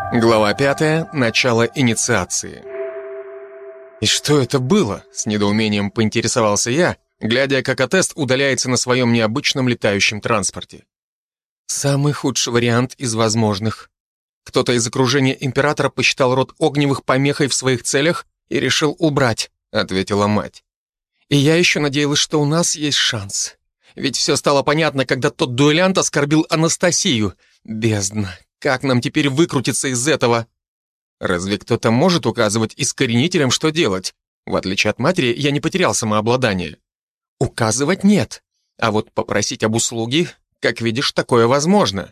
Глава 5. Начало инициации. «И что это было?» — с недоумением поинтересовался я, глядя, как Атест удаляется на своем необычном летающем транспорте. «Самый худший вариант из возможных. Кто-то из окружения императора посчитал род Огневых помехой в своих целях и решил убрать», — ответила мать. «И я еще надеялась, что у нас есть шанс. Ведь все стало понятно, когда тот дуэлянт оскорбил Анастасию. Бездна. Как нам теперь выкрутиться из этого?» Разве кто-то может указывать искоренителям, что делать? В отличие от матери, я не потерял самообладание. Указывать нет. А вот попросить об услуге, как видишь, такое возможно.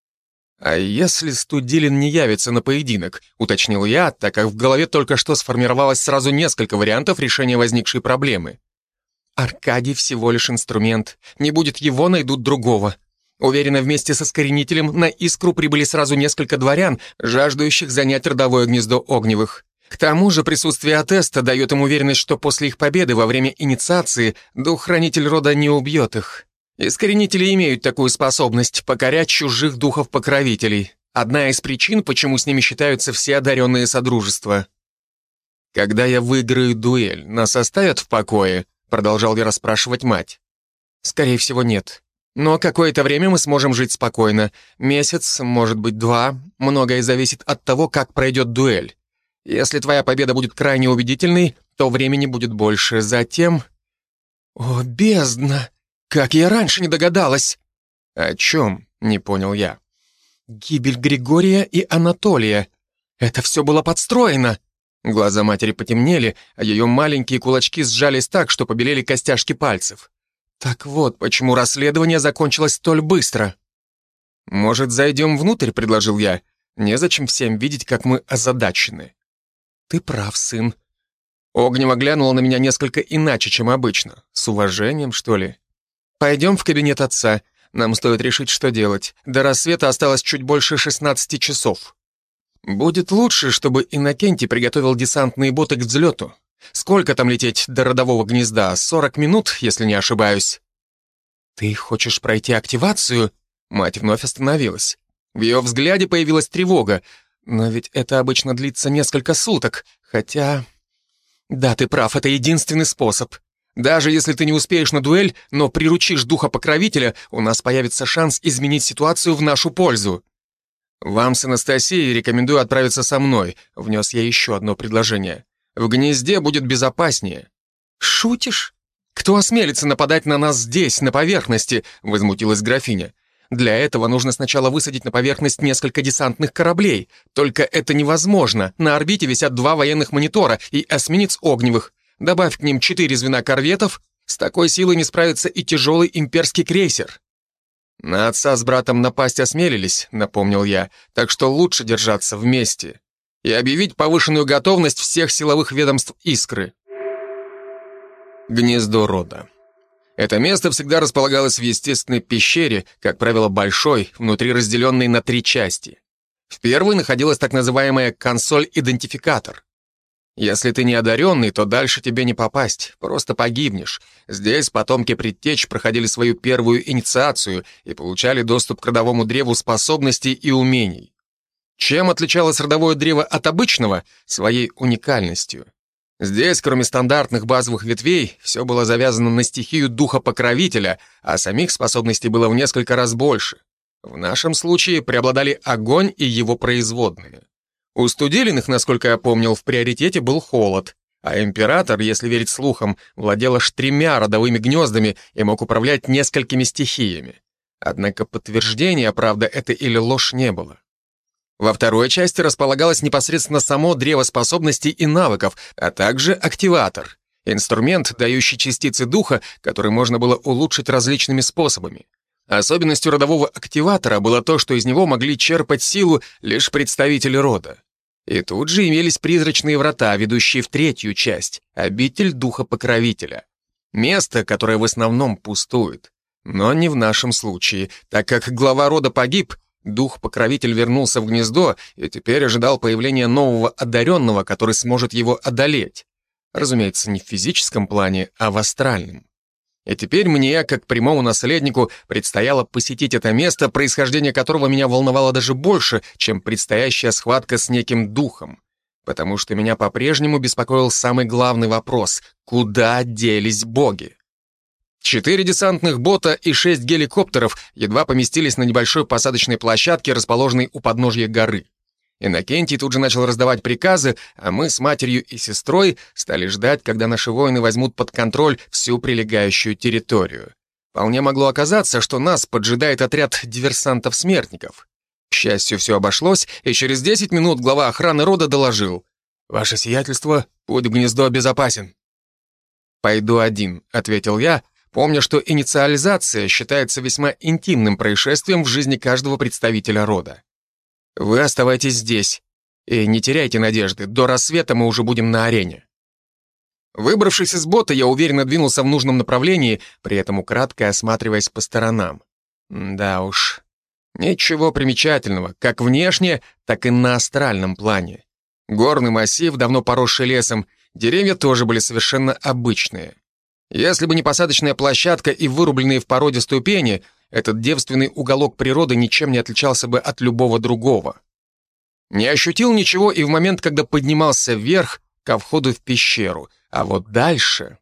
«А если Студилин не явится на поединок?» — уточнил я, так как в голове только что сформировалось сразу несколько вариантов решения возникшей проблемы. «Аркадий всего лишь инструмент. Не будет его, найдут другого. Уверена, вместе со искоренителем на Искру прибыли сразу несколько дворян, жаждущих занять родовое гнездо Огневых. К тому же присутствие Атеста дает им уверенность, что после их победы во время инициации дух-хранитель рода не убьет их. Искоренители имеют такую способность покорять чужих духов-покровителей. Одна из причин, почему с ними считаются все одаренные содружества. «Когда я выиграю дуэль, нас оставят в покое?» — продолжал я расспрашивать мать. «Скорее всего, нет. Но какое-то время мы сможем жить спокойно. Месяц, может быть, 2. Многое зависит от того, как пройдет дуэль. Если твоя победа будет крайне убедительной, то времени будет больше. Затем...» «О, бездна! Как я раньше не догадалась!» «О чем?» — не понял я. «Гибель Григория и Анатолия. Это все было подстроено!» Глаза матери потемнели, а ее маленькие кулачки сжались так, что побелели костяшки пальцев. Так вот, почему расследование закончилось столь быстро. «Может, зайдем внутрь?» — предложил я. «Незачем всем видеть, как мы озадачены». «Ты прав, сын». Огнева глянула на меня несколько иначе, чем обычно. С уважением, что ли? «Пойдем в кабинет отца. Нам стоит решить, что делать. До рассвета осталось чуть больше 16 часов. Будет лучше, чтобы Иннокентий приготовил десантные боты к взлету. Сколько там лететь до родового гнезда? 40 минут, если не ошибаюсь». «Ты хочешь пройти активацию?» Мать вновь остановилась. В ее взгляде появилась тревога. «Но ведь это обычно длится несколько суток. Хотя...» «Да, ты прав, это единственный способ. Даже если ты не успеешь на дуэль, но приручишь духа-покровителя, у нас появится шанс изменить ситуацию в нашу пользу». «Вам с Анастасией рекомендую отправиться со мной», — внес я еще одно предложение. «В гнезде будет безопаснее». «Шутишь? Кто осмелится нападать на нас здесь, на поверхности?» — возмутилась графиня. «Для этого нужно сначала высадить на поверхность несколько десантных кораблей. Только это невозможно. На орбите висят 2 военных монитора и эсминец Огневых. Добавь к ним 4 звена корветов. С такой силой не справится и тяжелый имперский крейсер». «На отца с братом напасть осмелились», — напомнил я, «так что лучше держаться вместе и объявить повышенную готовность всех силовых ведомств Искры». Гнездо рода. Это место всегда располагалось в естественной пещере, как правило, большой, внутри разделенной на 3 части. В первой находилась так называемая консоль-идентификатор. Если ты не одаренный, то дальше тебе не попасть, просто погибнешь. Здесь потомки предтеч проходили свою первую инициацию и получали доступ к родовому древу способностей и умений. Чем отличалось родовое древо от обычного? Своей уникальностью. Здесь, кроме стандартных базовых ветвей, все было завязано на стихию духа-покровителя, а самих способностей было в несколько раз больше. В нашем случае преобладали огонь и его производные. У Студилиных, насколько я помнил, в приоритете был холод, а император, если верить слухам, владел аж 3 родовыми гнездами и мог управлять несколькими стихиями. Однако подтверждения, правда это или ложь, не было. Во второй части располагалось непосредственно само древо способностей и навыков, а также активатор, инструмент, дающий частицы духа, который можно было улучшить различными способами. Особенностью родового активатора было то, что из него могли черпать силу лишь представители рода. И тут же имелись призрачные врата, ведущие в 3-ю часть, обитель духа-покровителя. Место, которое в основном пустует. Но не в нашем случае, так как глава рода погиб, дух-покровитель вернулся в гнездо и теперь ожидал появления нового одаренного, который сможет его одолеть. Разумеется, не в физическом плане, а в астральном. И теперь мне, как прямому наследнику, предстояло посетить это место, происхождение которого меня волновало даже больше, чем предстоящая схватка с неким духом. Потому что меня по-прежнему беспокоил самый главный вопрос — куда делись боги? 4 десантных бота и 6 геликоптеров едва поместились на небольшой посадочной площадке, расположенной у подножья горы. Иннокентий тут же начал раздавать приказы, а мы с матерью и сестрой стали ждать, когда наши воины возьмут под контроль всю прилегающую территорию. Вполне могло оказаться, что нас поджидает отряд диверсантов-смертников. К счастью, все обошлось, и через 10 минут глава охраны рода доложил: «Ваше сиятельство, путь в гнездо безопасен». «Пойду один», — ответил я, помня, что инициализация считается весьма интимным происшествием в жизни каждого представителя рода. «Вы оставайтесь здесь и не теряйте надежды, до рассвета мы уже будем на арене». Выбравшись из бота, я уверенно двинулся в нужном направлении, при этом украдкой осматриваясь по сторонам. Да уж, ничего примечательного, как внешне, так и на астральном плане. Горный массив, давно поросший лесом, деревья тоже были совершенно обычные. Если бы не посадочная площадка и вырубленные в породе ступени, этот девственный уголок природы ничем не отличался бы от любого другого. Не ощутил ничего и в момент, когда поднимался вверх, ко входу в пещеру. А вот дальше...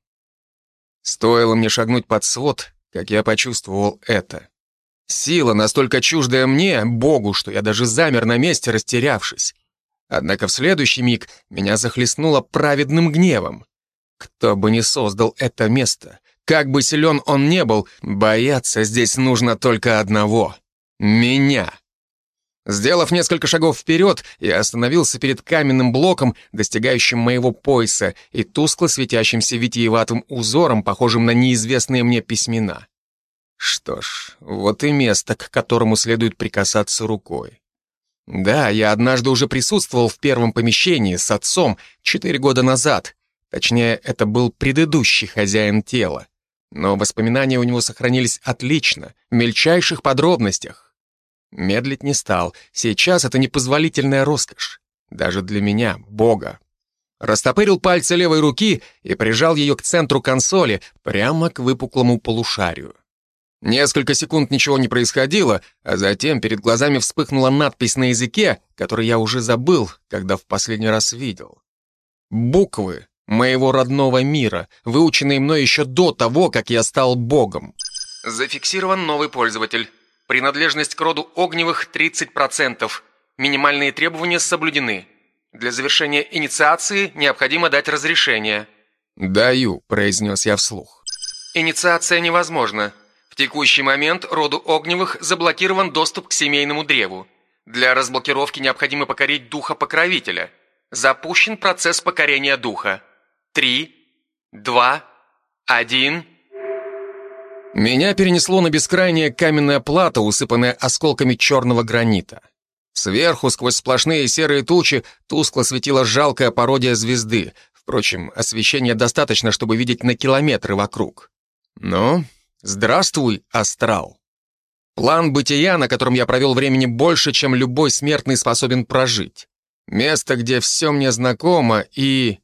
Стоило мне шагнуть под свод, как я почувствовал это. Сила, настолько чуждая мне, Богу, что я даже замер на месте, растерявшись. Однако в следующий миг меня захлестнуло праведным гневом. Кто бы ни создал это место, как бы силен он не был, бояться здесь нужно только одного — меня. Сделав несколько шагов вперед, я остановился перед каменным блоком, достигающим моего пояса, и тускло светящимся витиеватым узором, похожим на неизвестные мне письмена. Что ж, вот и место, к которому следует прикасаться рукой. Да, я однажды уже присутствовал в первом помещении с отцом 4 года назад. Точнее, это был предыдущий хозяин тела. Но воспоминания у него сохранились отлично, в мельчайших подробностях. Медлить не стал. Сейчас это непозволительная роскошь. Даже для меня, Бога. Растопырил пальцы левой руки и прижал ее к центру консоли, прямо к выпуклому полушарию. Несколько секунд ничего не происходило, а затем перед глазами вспыхнула надпись на языке, который я уже забыл, когда в последний раз видел. Буквы моего родного мира, выученные мной еще до того, как я стал богом. Зафиксирован новый пользователь. Принадлежность к роду Огневых 30%. Минимальные требования соблюдены. Для завершения инициации необходимо дать разрешение. «Даю», — произнес я вслух. «Инициация невозможна. В текущий момент роду Огневых заблокирован доступ к семейному древу. Для разблокировки необходимо покорить духа-покровителя. Запущен процесс покорения духа. 3, 2, 1... Меня перенесло на бескрайняя каменная плата, усыпанная осколками черного гранита. Сверху, сквозь сплошные серые тучи, тускло светила жалкая пародия звезды. Впрочем, освещения достаточно, чтобы видеть на километры вокруг. Ну, здравствуй, астрал. План бытия, на котором я провел времени больше, чем любой смертный способен прожить. Место, где все мне знакомо и...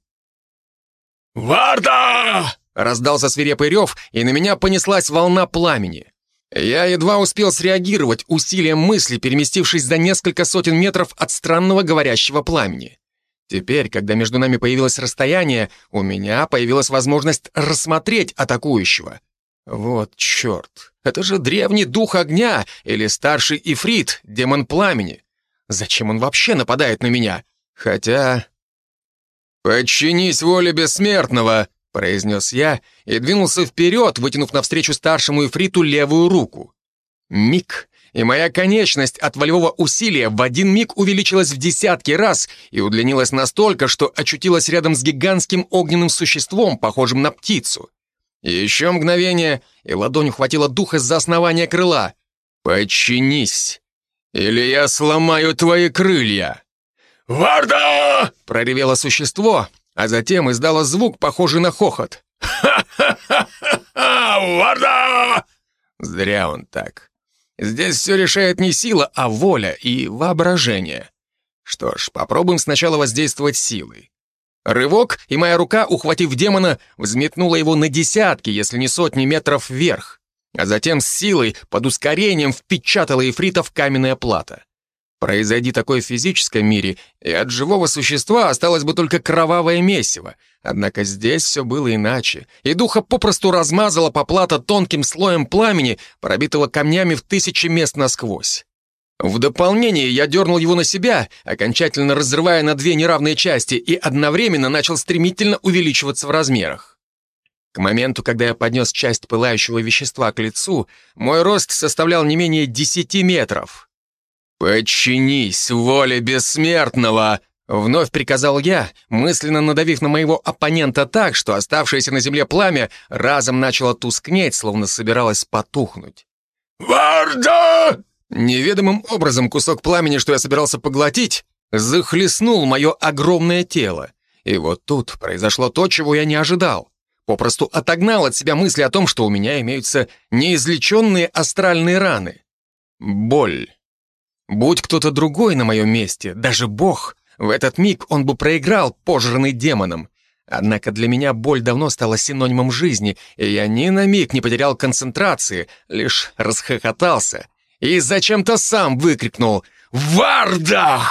«Варда!» Раздался свирепый рев, и на меня понеслась волна пламени. Я едва успел среагировать усилием мысли, переместившись за несколько сотен метров от странного говорящего пламени. Теперь, когда между нами появилось расстояние, у меня появилась возможность рассмотреть атакующего. Вот черт, это же древний дух огня или старший ифрит, демон пламени. Зачем он вообще нападает на меня? Хотя... «Подчинись воле бессмертного!» — произнес я и двинулся вперед, вытянув навстречу старшему ифриту левую руку. Миг, и моя конечность от волевого усилия в один миг увеличилась в десятки раз и удлинилась настолько, что очутилась рядом с гигантским огненным существом, похожим на птицу. Еще мгновение, и ладонь ухватила духа за основание крыла. «Подчинись, или я сломаю твои крылья!» «Варда!» — проревело существо, а затем издало звук, похожий на хохот. «Ха-ха-ха-ха! Варда!» Зря он так. Здесь все решает не сила, а воля и воображение. Что ж, попробуем сначала воздействовать силой. Рывок, и моя рука, ухватив демона, взметнула его на десятки, если не сотни метров вверх, а затем с силой, под ускорением, впечатала Ифрита в каменное плато. Произойди такое в физическом мире, и от живого существа осталось бы только кровавое месиво. Однако здесь все было иначе, и духа попросту размазала по плато тонким слоем пламени, пробитого камнями в 1000 мест насквозь. В дополнение я дернул его на себя, окончательно разрывая на 2 неравные части, и одновременно начал стремительно увеличиваться в размерах. К моменту, когда я поднес часть пылающего вещества к лицу, мой рост составлял не менее 10 метров. «Подчинись воле бессмертного!» — вновь приказал я, мысленно надавив на моего оппонента так, что оставшееся на земле пламя разом начало тускнеть, словно собиралось потухнуть. «Варда!» Неведомым образом кусок пламени, что я собирался поглотить, захлестнул мое огромное тело. И вот тут произошло то, чего я не ожидал. Попросту отогнал от себя мысли о том, что у меня имеются неизлеченные астральные раны. Боль. Будь кто-то другой на моем месте, даже Бог, в этот миг он бы проиграл, пожранный демоном. Однако для меня боль давно стала синонимом жизни, и я ни на миг не потерял концентрации, лишь расхохотался и зачем-то сам выкрикнул «Варда!».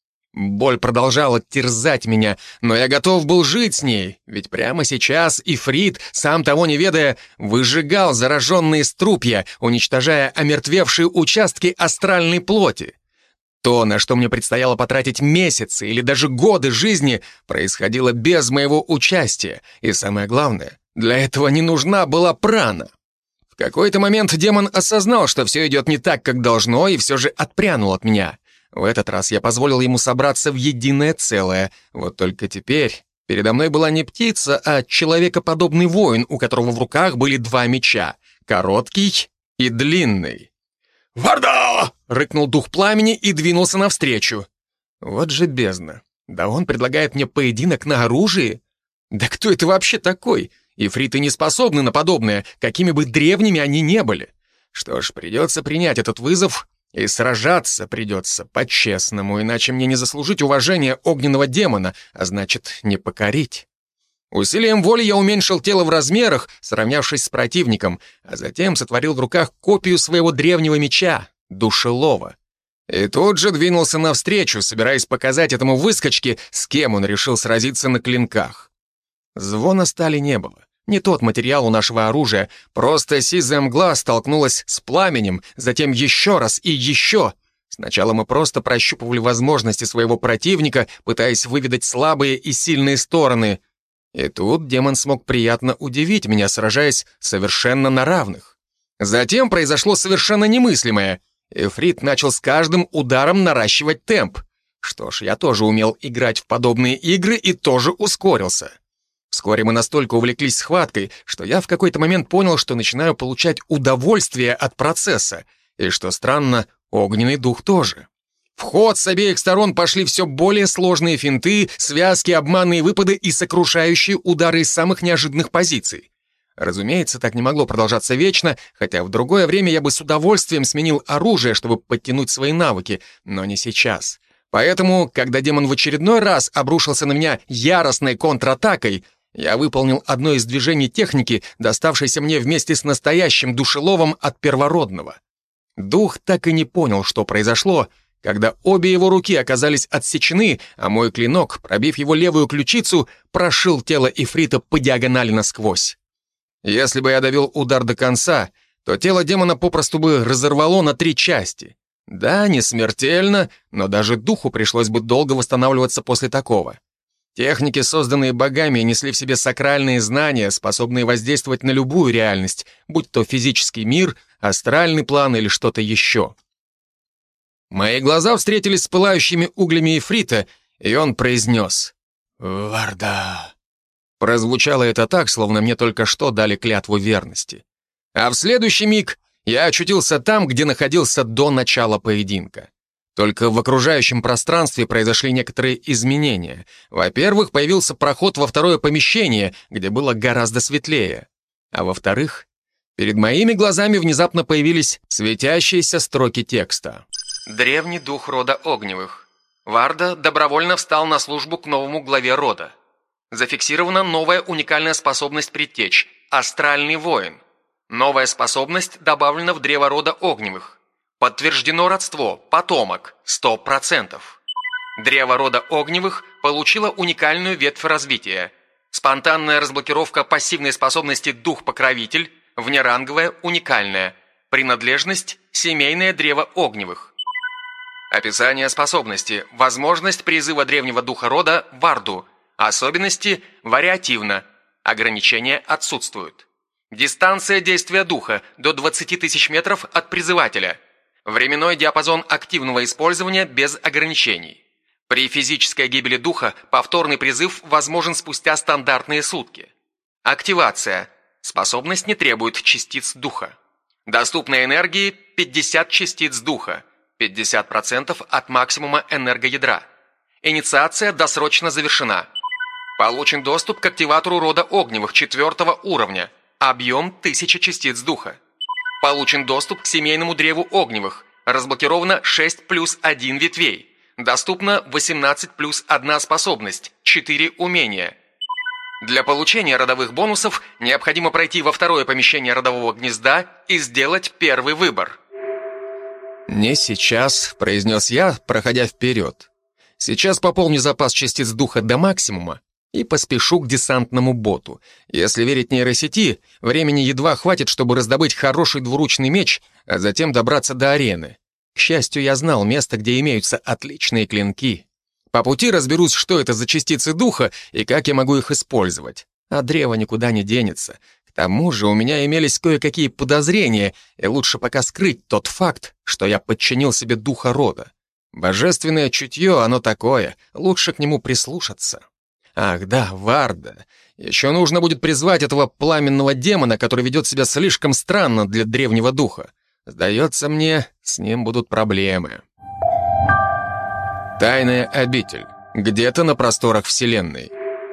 Боль продолжала терзать меня, но я готов был жить с ней, ведь прямо сейчас Ифрит, сам того не ведая, выжигал зараженные струпья, уничтожая омертвевшие участки астральной плоти. То, на что мне предстояло потратить месяцы или даже годы жизни, происходило без моего участия, и самое главное, для этого не нужна была прана. В какой-то момент демон осознал, что все идет не так, как должно, и все же отпрянул от меня. В этот раз я позволил ему собраться в единое целое. Вот только теперь передо мной была не птица, а человекоподобный воин, у которого в руках были 2 меча — короткий и длинный. «Варда!» — рыкнул дух пламени и двинулся навстречу. Вот же бездна. Да он предлагает мне поединок на оружии? Да кто это вообще такой? Ифриты не способны на подобное, какими бы древними они не были. Что ж, придется принять этот вызов. И сражаться придется по-честному, иначе мне не заслужить уважения огненного демона, а значит, не покорить. Усилием воли я уменьшил тело в размерах, сравнявшись с противником, а затем сотворил в руках копию своего древнего меча — душелова. И тут же двинулся навстречу, собираясь показать этому выскочке, с кем он решил сразиться на клинках. Звона стали не было. Не тот материал у нашего оружия, просто сизая мгла столкнулась с пламенем, затем еще раз и еще. Сначала мы просто прощупывали возможности своего противника, пытаясь выведать слабые и сильные стороны. И тут демон смог приятно удивить меня, сражаясь совершенно на равных. Затем произошло совершенно немыслимое. Ифрит начал с каждым ударом наращивать темп. Что ж, я тоже умел играть в подобные игры и тоже ускорился. Вскоре мы настолько увлеклись схваткой, что я в какой-то момент понял, что начинаю получать удовольствие от процесса, и, что странно, огненный дух тоже. В ход с обеих сторон пошли все более сложные финты, связки, обманные выпады и сокрушающие удары из самых неожиданных позиций. Разумеется, так не могло продолжаться вечно, хотя в другое время я бы с удовольствием сменил оружие, чтобы подтянуть свои навыки, но не сейчас. Поэтому, когда демон в очередной раз обрушился на меня яростной контратакой, я выполнил одно из движений техники, доставшейся мне вместе с настоящим душеловом от первородного. Дух так и не понял, что произошло, когда обе его руки оказались отсечены, а мой клинок, пробив его левую ключицу, прошил тело Ифрита по диагонали насквозь. Если бы я довел удар до конца, то тело демона попросту бы разорвало на 3 части. Да, не смертельно, но даже духу пришлось бы долго восстанавливаться после такого. Техники, созданные богами, несли в себе сакральные знания, способные воздействовать на любую реальность, будь то физический мир, астральный план или что-то еще. Мои глаза встретились с пылающими углями Ифрита, и он произнес «Варда». Прозвучало это так, словно мне только что дали клятву верности. А в следующий миг я очутился там, где находился до начала поединка. Только в окружающем пространстве произошли некоторые изменения. Во-первых, появился проход во второе помещение, где было гораздо светлее. А во-вторых, перед моими глазами внезапно появились светящиеся строки текста. «Древний дух рода Огневых. Варда добровольно встал на службу к новому главе рода. Зафиксирована новая уникальная способность предтеч – Астральный воин. Новая способность добавлена в древо рода Огневых. Подтверждено родство, потомок, 100%. Древо рода Огневых получило уникальную ветвь развития. Спонтанная разблокировка пассивной способности Дух-покровитель, внеранговая, уникальная. Принадлежность – семейное древо Огневых. Описание способности. Возможность призыва древнего духа рода Варду. Особенности – вариативно. Ограничения отсутствуют. Дистанция действия духа – до 20 тысяч метров от призывателя. Временной диапазон активного использования без ограничений. При физической гибели духа повторный призыв возможен спустя стандартные сутки. Активация. Способность не требует частиц духа. Доступной энергии 50 частиц духа, 50% от максимума энергоядра. Инициация досрочно завершена. Получен доступ к активатору рода Огневых 4 уровня. Объем 1000 частиц духа. Получен доступ к семейному древу Огневых. Разблокировано 6 плюс 1 ветвей. Доступно 18 плюс 1 способность, 4 умения. Для получения родовых бонусов необходимо пройти во второе помещение родового гнезда и сделать первый выбор. «Не сейчас», — произнес я, проходя вперед. «Сейчас пополню запас частиц духа до максимума и поспешу к десантному боту. Если верить нейросети, времени едва хватит, чтобы раздобыть хороший двуручный меч, а затем добраться до арены. К счастью, я знал место, где имеются отличные клинки. По пути разберусь, что это за частицы духа и как я могу их использовать. А древо никуда не денется. К тому же у меня имелись кое-какие подозрения, и лучше пока скрыть тот факт, что я подчинил себе духа рода. Божественное чутье, оно такое, лучше к нему прислушаться. Ах да, Варда. Еще нужно будет призвать этого пламенного демона, который ведет себя слишком странно для древнего духа. Сдается мне, с ним будут проблемы. Тайная обитель. Где-то на просторах Вселенной.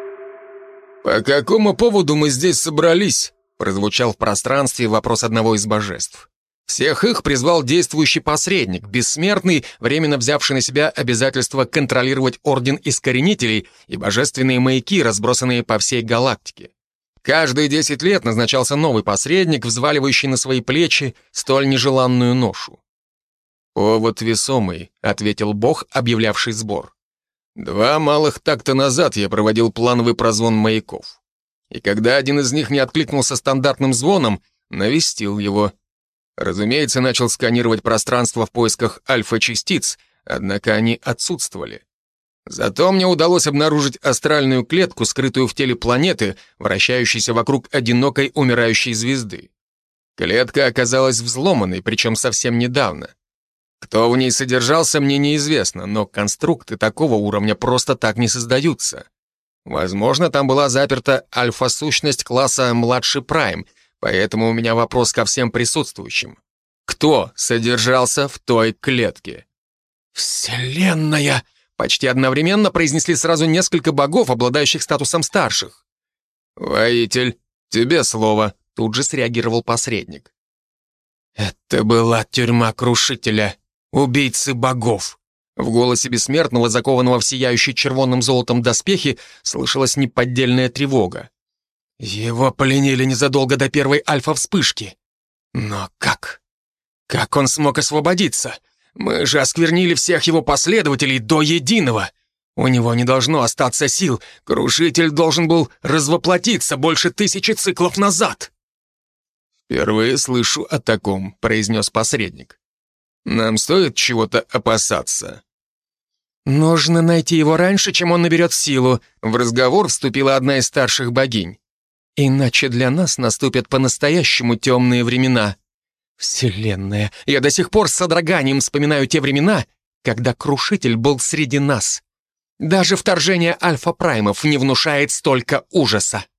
«По какому поводу мы здесь собрались?» прозвучал в пространстве вопрос одного из божеств. Всех их призвал действующий посредник, бессмертный, временно взявший на себя обязательство контролировать Орден Искоренителей и божественные маяки, разбросанные по всей галактике. Каждые 10 лет назначался новый посредник, взваливающий на свои плечи столь нежеланную ношу. «Повод весомый», — ответил бог, объявлявший сбор. 2 малых такта назад я проводил плановый прозвон маяков. И когда один из них не откликнулся стандартным звоном, навестил его. Разумеется, начал сканировать пространство в поисках альфа-частиц, однако они отсутствовали. Зато мне удалось обнаружить астральную клетку, скрытую в теле планеты, вращающейся вокруг одинокой умирающей звезды. Клетка оказалась взломанной, причем совсем недавно. Кто в ней содержался, мне неизвестно, но конструкты такого уровня просто так не создаются. Возможно, там была заперта альфа-сущность класса «Младший Прайм», поэтому у меня вопрос ко всем присутствующим. Кто содержался в той клетке? «Вселенная!» — почти одновременно произнесли сразу несколько богов, обладающих статусом старших. «Воитель, тебе слово», — тут же среагировал посредник. «Это была тюрьма Крушителя, убийцы богов». В голосе бессмертного, закованного в сияющий червонным золотом доспехи, слышалась неподдельная тревога. Его пленили незадолго до первой альфа-вспышки. Но как? Как он смог освободиться? Мы же осквернили всех его последователей до единого. У него не должно остаться сил. Крушитель должен был развоплотиться больше 1000 циклов назад. «Впервые слышу о таком», — произнес посредник. «Нам стоит чего-то опасаться?» «Нужно найти его раньше, чем он наберет силу», — в разговор вступила одна из старших богинь. «Иначе для нас наступят по-настоящему темные времена. Вселенная, я до сих пор с содроганием вспоминаю те времена, когда Крушитель был среди нас. Даже вторжение альфа-праймов не внушает столько ужаса».